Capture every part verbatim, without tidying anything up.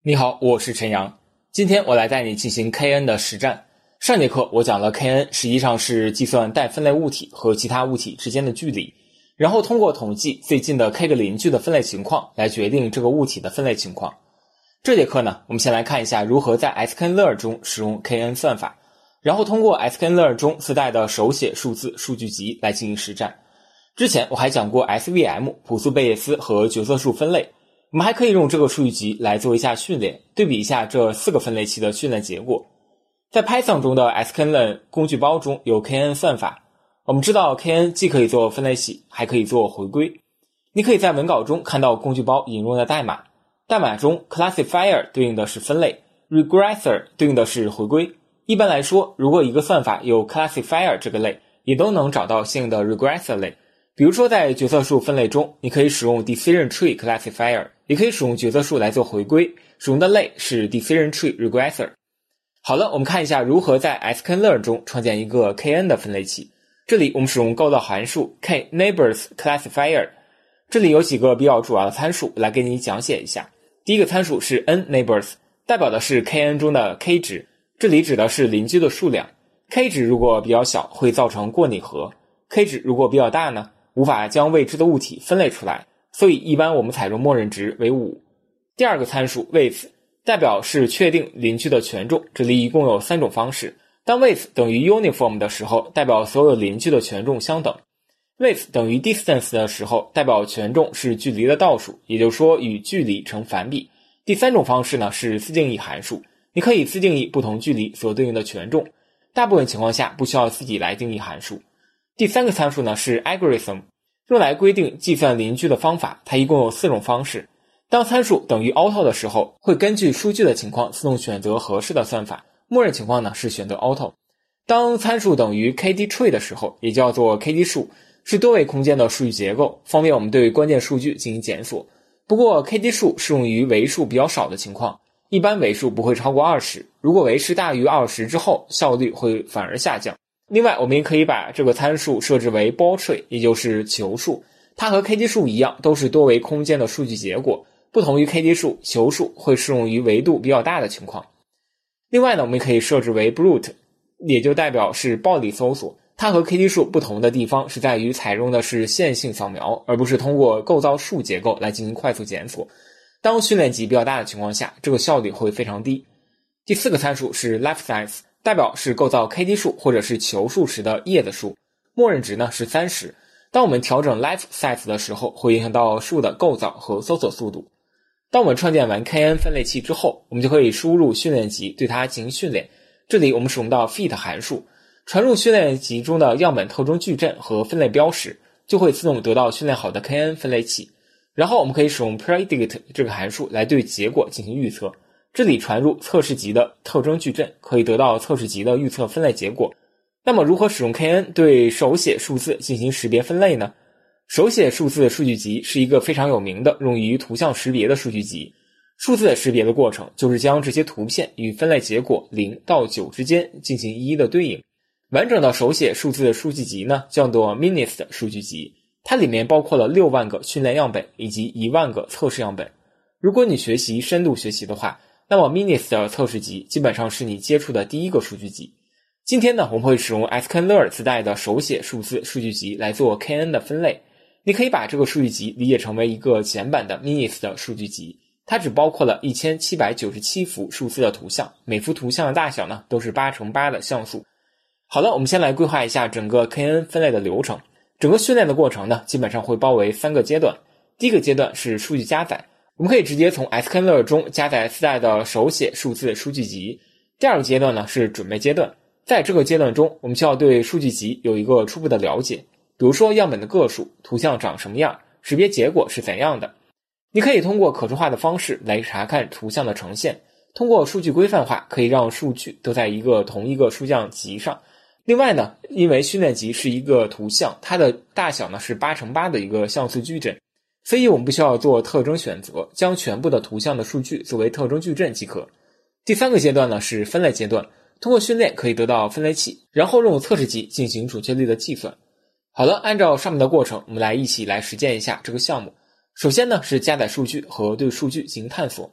你好，我是陈阳。今天我来带你进行 K N 的实战。上节课我讲了 K N 实际上是计算带分类物体和其他物体之间的距离，然后通过统计最近的 K 个邻居的分类情况来决定这个物体的分类情况。这节课呢，我们先来看一下如何在 sklearn 中使用 K N 算法，然后通过 sklearn 中自带的手写数字数据集来进行实战。之前我还讲过 S V M 朴素贝叶斯和角色树分类，我们还可以用这个数据集来做一下训练，对比一下这四个分类器的训练结果。在 Python 中的 sklearn 工具包中有 K N 算法，我们知道 K N 既可以做分类器，还可以做回归。你可以在文稿中看到工具包引入的代码，代码中 classifier 对应的是分类， regressor 对应的是回归。一般来说，如果一个算法有 classifier 这个类，也都能找到相应的 regressor 类。比如说在角色树分类中，你可以使用 decision tree classifier， 也可以使用角色树来做回归，使用的类是 decision tree regressor。 好了，我们看一下如何在 sklearn 中创建一个 K N 的分类器。这里我们使用构造函数 k neighbors classifier， 这里有几个比较主要的参数来给你讲解一下。第一个参数是 n neighbors， 代表的是 K N 中的 k 值，这里指的是邻居的数量。 k 值如果比较小会造成过拟合， k 值如果比较大呢，无法将未知的物体分类出来，所以一般我们采用默认值为五。第二个参数 width 代表是确定邻居的权重，这里一共有三种方式。当 width 等于 uniform 的时候，代表所有邻居的权重相等。width 等于 distance 的时候，代表权重是距离的倒数，也就是说与距离成反比。第三种方式呢是自定义函数，你可以自定义不同距离所对应的权重，大部分情况下不需要自己来定义函数。第三个参数呢是 algorithm， 用来规定计算邻居的方法，它一共有四种方式。当参数等于 auto 的时候，会根据数据的情况自动选择合适的算法，默认情况呢是选择 auto。 当参数等于 K D tree 的时候，也叫做 K D 树，是多维空间的数据结构，方便我们对关键数据进行检索。不过 K D 树适用于维数比较少的情况，一般维数不会超过二十，如果维数大于二十之后，效率会反而下降。另外我们也可以把这个参数设置为 ball tree， 也就是球树，它和 K D 树一样都是多维空间的数据结果，不同于 K D 树，球树会适用于维度比较大的情况。另外呢，我们可以设置为 brute， 也就代表是暴力搜索，它和 K D 树不同的地方是在于采用的是线性扫描，而不是通过构造树结构来进行快速检索。当训练集比较大的情况下，这个效率会非常低。第四个参数是 life size， 代表是构造 K D 树或者是球树时的叶子数，默认值呢是三十。当我们调整 life size 的时候，会影响到树的构造和搜索速度。当我们创建完 K N 分类器之后，我们就可以输入训练集对它进行训练。这里我们使用到 fit 函数，传入训练集中的样本特征矩阵和分类标识，就会自动得到训练好的 K N 分类器。然后我们可以使用 predict 这个函数来对结果进行预测，这里传入测试集的特征矩阵，可以得到测试集的预测分类结果。那么如何使用 K N 对手写数字进行识别分类呢？手写数字数据集是一个非常有名的用于图像识别的数据集。数字识别的过程就是将这些图片与分类结果零到九之间进行一一的对应。完整的手写数字数据集呢叫做 MINIST 数据集，它里面包括了六万个训练样本以及一万个测试样本。如果你学习深度学习的话，那么 MINIST 的测试集基本上是你接触的第一个数据集。今天呢，我们会使用 sklearn 自带的手写数字数据集来做 K N 的分类。你可以把这个数据集理解成为一个简版的 MINIST 的数据集，它只包括了一千七百九十七幅数字的图像，每幅图像的大小呢都是八乘八的像素。好了，我们先来规划一下整个 K N 分类的流程。整个训练的过程呢，基本上会包围三个阶段。第一个阶段是数据加载，我们可以直接从 sklearn 中加载自带的手写数字数据集。第二个阶段呢是准备阶段，在这个阶段中，我们需要对数据集有一个初步的了解，比如说样本的个数、图像长什么样、识别结果是怎样的。你可以通过可视化的方式来查看图像的呈现，通过数据规范化可以让数据都在一个同一个数像集上。另外呢，因为训练集是一个图像，它的大小呢是八乘八的一个像素矩阵，所以我们不需要做特征选择，将全部的图像的数据作为特征矩阵即可。第三个阶段呢是分类阶段，通过训练可以得到分类器，然后用测试集进行准确率的计算。好了，按照上面的过程，我们来一起来实践一下这个项目。首先呢是加载数据和对数据进行探索，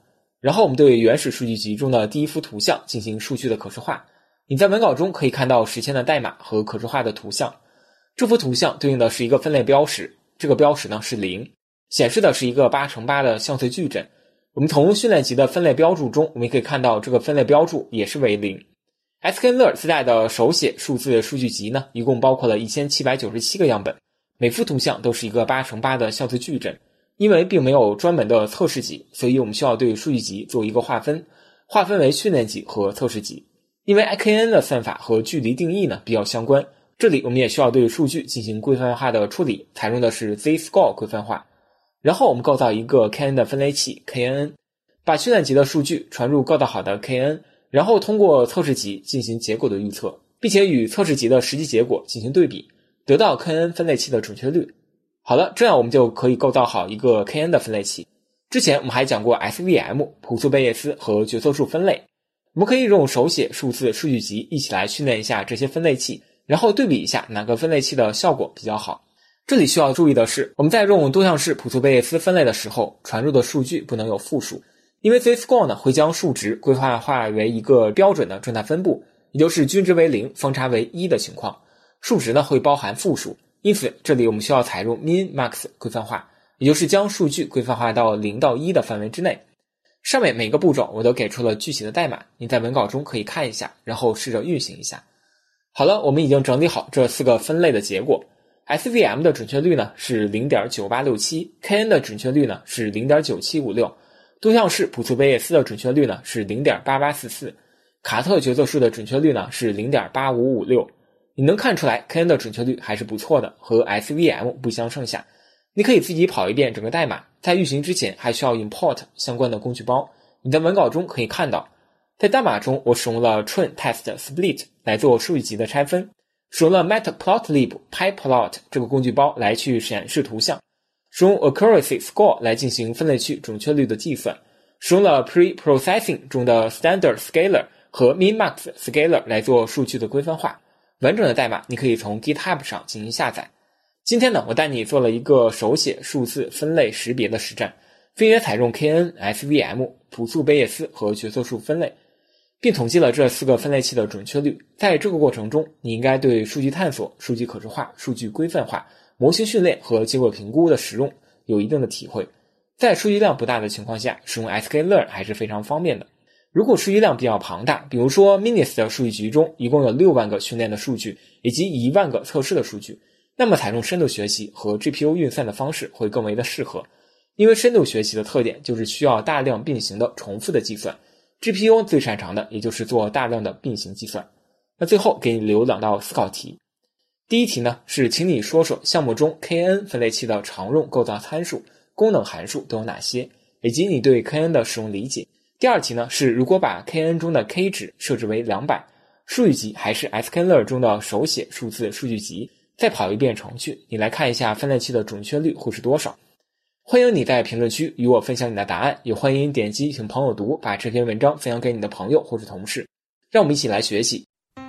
然后我们对原始数据集中的第一幅图像进行数据的可视化。你在文稿中可以看到实现的代码和可视化的图像。这幅图像对应的是一个分类标识，这个标识呢是零，显示的是一个八乘八的相对矩阵。我们从训练集的分类标注中，我们可以看到这个分类标注也是为零。sklearn 自带的手写数字数据集呢，一共包括了一千七百九十七个样本，每幅图像都是一个八乘八的相对矩阵。因为并没有专门的测试集，所以我们需要对数据集做一个划分，划分为训练集和测试集。因为 K N N 的算法和距离定义呢比较相关，这里我们也需要对数据进行规范化的处理，采用的是 Z-score 规范化。然后我们构造一个 K N N 的分类器 K N N， 把训练集的数据传入构造好的 K N N， 然后通过测试集进行结果的预测，并且与测试集的实际结果进行对比，得到 K N N 分类器的准确率。好了，这样我们就可以构造好一个 K N N 的分类器。之前我们还讲过 S V M 朴素贝叶斯和角色树分类，我们可以用手写数字数据集一起来训练一下这些分类器，然后对比一下哪个分类器的效果比较好。这里需要注意的是，我们在用多项式朴素贝叶斯分类的时候，传入的数据不能有负数，因为 Z-score 呢会将数值规划化为一个标准的状态分布，也就是均值为零，方差为一的情况，数值呢会包含负数。因此这里我们需要采用 min-max 规范化，也就是将数据规范化到零到一的范围之内。上面每个步骤我都给出了具体的代码，你在文稿中可以看一下，然后试着运行一下。好了，我们已经整理好这四个分类的结果。 S V M 的准确率呢是 零点九八六七， K N 的准确率呢是 零点九七五六， 多项式朴素贝叶斯的准确率呢是 零点八八四四， 卡特角色树的准确率呢是 零点八五五六。你能看出来 K N 的准确率还是不错的，和 S V M 不相上下。你可以自己跑一遍整个代码，在运行之前还需要 import 相关的工具包。你在文稿中可以看到，在代码中我使用了 train test split 来做数据集的拆分，使用了 matplotlib pyplot 这个工具包来去显示图像，使用 accuracy score 来进行分类区准确率的计算，使用了 pre-processing 中的 standard scaler 和 min-max scaler 来做数据的规范化。完整的代码你可以从 GitHub 上进行下载。今天呢，我带你做了一个手写数字分类识别的实战，分别采用 K N N、S V M、朴素贝叶斯和角色树分类，并统计了这四个分类器的准确率。在这个过程中，你应该对数据探索、数据可视化、数据规范化、模型训练和结果评估的使用有一定的体会。在数据量不大的情况下，使用 sklearn 还是非常方便的。如果数据量比较庞大，比如说 Minis 的数据集中一共有六万个训练的数据以及一万个测试的数据，那么采用深度学习和 G P U 运算的方式会更为的适合。因为深度学习的特点就是需要大量并行的重复的计算， G P U 最擅长的也就是做大量的并行计算。那最后给你留两道思考题。第一题呢是请你说说项目中 K N N 分类器的常用构造参数、功能函数都有哪些，以及你对 K N N 的使用理解。第二题呢是如果把 K N N 中的 K 值设置为两百，数据集还是 sklearn 中的手写数字数据集，再跑一遍程序，你来看一下分类器的准确率会是多少。欢迎你在评论区与我分享你的答案，也欢迎点击请朋友读，把这篇文章分享给你的朋友或是同事，让我们一起来学习。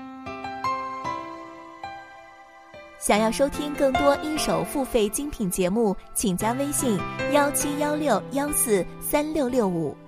想要收听更多一手付费精品节目，请加微信一七一六一四三六六五。